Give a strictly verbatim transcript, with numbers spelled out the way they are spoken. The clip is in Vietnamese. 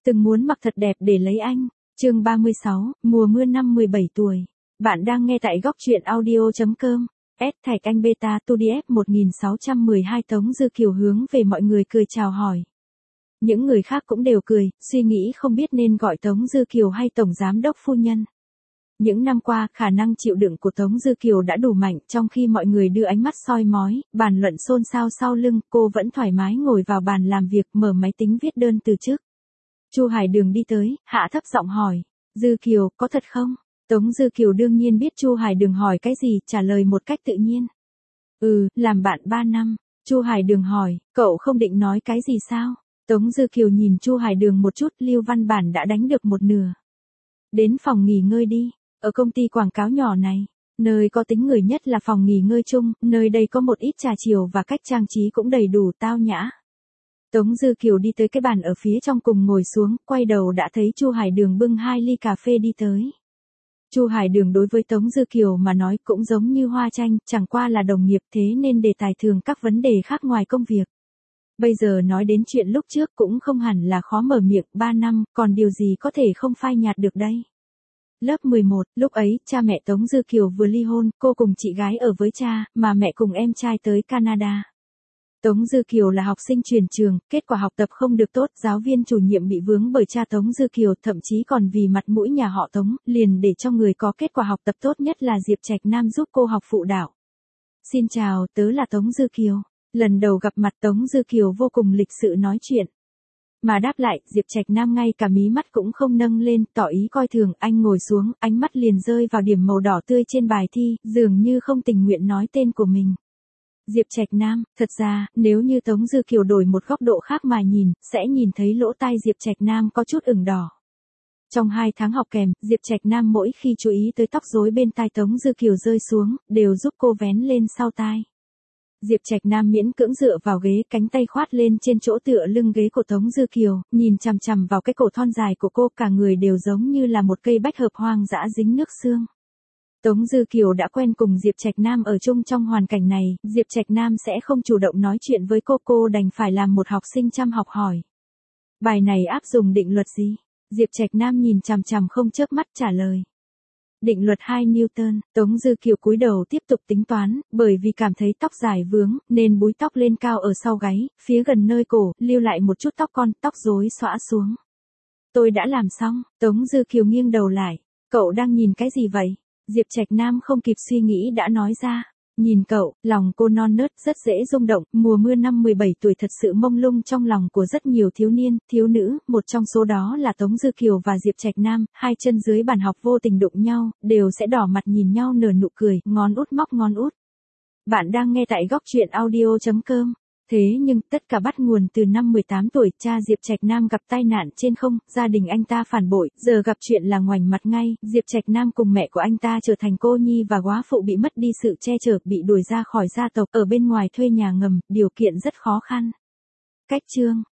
Từng muốn mặc thật đẹp để lấy anh. Chương ba mươi sáu, mùa mưa năm mười bảy tuổi. Bạn đang nghe tại góc truyện audio.com. S Thạch Anh Beta Tu đi ép một nghìn sáu trăm mười hai Tống Dư Kiều hướng về mọi người cười chào hỏi. Những người khác cũng đều cười, suy nghĩ không biết nên gọi Tống Dư Kiều hay Tổng Giám đốc Phu Nhân. Những năm qua, khả năng chịu đựng của Tống Dư Kiều đã đủ mạnh, trong khi mọi người đưa ánh mắt soi mói, bàn luận xôn xao sau lưng, cô vẫn thoải mái ngồi vào bàn làm việc, mở máy tính viết đơn từ chức. Chu Hải Đường đi tới, hạ thấp giọng hỏi, Dư Kiều, có thật không? Tống Dư Kiều đương nhiên biết Chu Hải Đường hỏi cái gì, trả lời một cách tự nhiên. Ừ, làm bạn ba năm. Chu Hải Đường hỏi, cậu không định nói cái gì sao? Tống Dư Kiều nhìn Chu Hải Đường một chút, Lưu Văn Bản đã đánh được một nửa. Đến phòng nghỉ ngơi đi, ở công ty quảng cáo nhỏ này, nơi có tính người nhất là phòng nghỉ ngơi chung, nơi đây có một ít trà chiều và cách trang trí cũng đầy đủ tao nhã. Tống Dư Kiều đi tới cái bàn ở phía trong cùng ngồi xuống, quay đầu đã thấy Chu Hải Đường bưng hai ly cà phê đi tới. Chu Hải Đường đối với Tống Dư Kiều mà nói cũng giống như hoa chanh, chẳng qua là đồng nghiệp thế nên đề tài thường các vấn đề khác ngoài công việc. Bây giờ nói đến chuyện lúc trước cũng không hẳn là khó mở miệng, ba năm, còn điều gì có thể không phai nhạt được đây. Lớp mười một, lúc ấy, cha mẹ Tống Dư Kiều vừa ly hôn, cô cùng chị gái ở với cha, mà mẹ cùng em trai tới Canada. Tống Dư Kiều là học sinh chuyển trường, kết quả học tập không được tốt, giáo viên chủ nhiệm bị vướng bởi cha Tống Dư Kiều, thậm chí còn vì mặt mũi nhà họ Tống, liền để cho người có kết quả học tập tốt nhất là Diệp Trạch Nam giúp cô học phụ đạo. Xin chào, tớ là Tống Dư Kiều. Lần đầu gặp mặt Tống Dư Kiều vô cùng lịch sự nói chuyện. Mà đáp lại, Diệp Trạch Nam ngay cả mí mắt cũng không nâng lên, tỏ ý coi thường, anh ngồi xuống, ánh mắt liền rơi vào điểm màu đỏ tươi trên bài thi, dường như không tình nguyện nói tên của mình. Diệp Trạch Nam, thật ra, nếu như Tống Dư Kiều đổi một góc độ khác mà nhìn, sẽ nhìn thấy lỗ tai Diệp Trạch Nam có chút ửng đỏ. Trong hai tháng học kèm, Diệp Trạch Nam mỗi khi chú ý tới tóc rối bên tai Tống Dư Kiều rơi xuống, đều giúp cô vén lên sau tai. Diệp Trạch Nam miễn cưỡng dựa vào ghế, cánh tay khoát lên trên chỗ tựa lưng ghế của Tống Dư Kiều, nhìn chằm chằm vào cái cổ thon dài của cô, cả người đều giống như là một cây bách hợp hoang dã dính nước xương. Tống Dư Kiều đã quen cùng Diệp Trạch Nam ở chung trong hoàn cảnh này, Diệp Trạch Nam sẽ không chủ động nói chuyện với cô, cô đành phải làm một học sinh chăm học hỏi. Bài này áp dụng định luật gì? Diệp Trạch Nam nhìn chằm chằm không chớp mắt trả lời. Định luật hai Newton. Tống Dư Kiều cúi đầu tiếp tục tính toán, bởi vì cảm thấy tóc dài vướng, nên búi tóc lên cao ở sau gáy, phía gần nơi cổ, lưu lại một chút tóc con, tóc rối xõa xuống. Tôi đã làm xong. Tống Dư Kiều nghiêng đầu lại. Cậu đang nhìn cái gì vậy? Diệp Trạch Nam không kịp suy nghĩ đã nói ra. Nhìn cậu, lòng cô non nớt, rất dễ rung động, mùa mưa năm mười bảy tuổi thật sự mông lung trong lòng của rất nhiều thiếu niên, thiếu nữ, một trong số đó là Tống Dư Kiều và Diệp Trạch Nam, hai chân dưới bàn học vô tình đụng nhau, đều sẽ đỏ mặt nhìn nhau nở nụ cười, ngón út móc ngón út. Bạn đang nghe tại góc truyện audio.com. Thế nhưng, tất cả bắt nguồn từ năm mười tám tuổi, cha Diệp Trạch Nam gặp tai nạn trên không, gia đình anh ta phản bội, giờ gặp chuyện là ngoảnh mặt ngay, Diệp Trạch Nam cùng mẹ của anh ta trở thành cô nhi và góa phụ, bị mất đi sự che chở, bị đuổi ra khỏi gia tộc, ở bên ngoài thuê nhà ngầm, điều kiện rất khó khăn. Cách chương,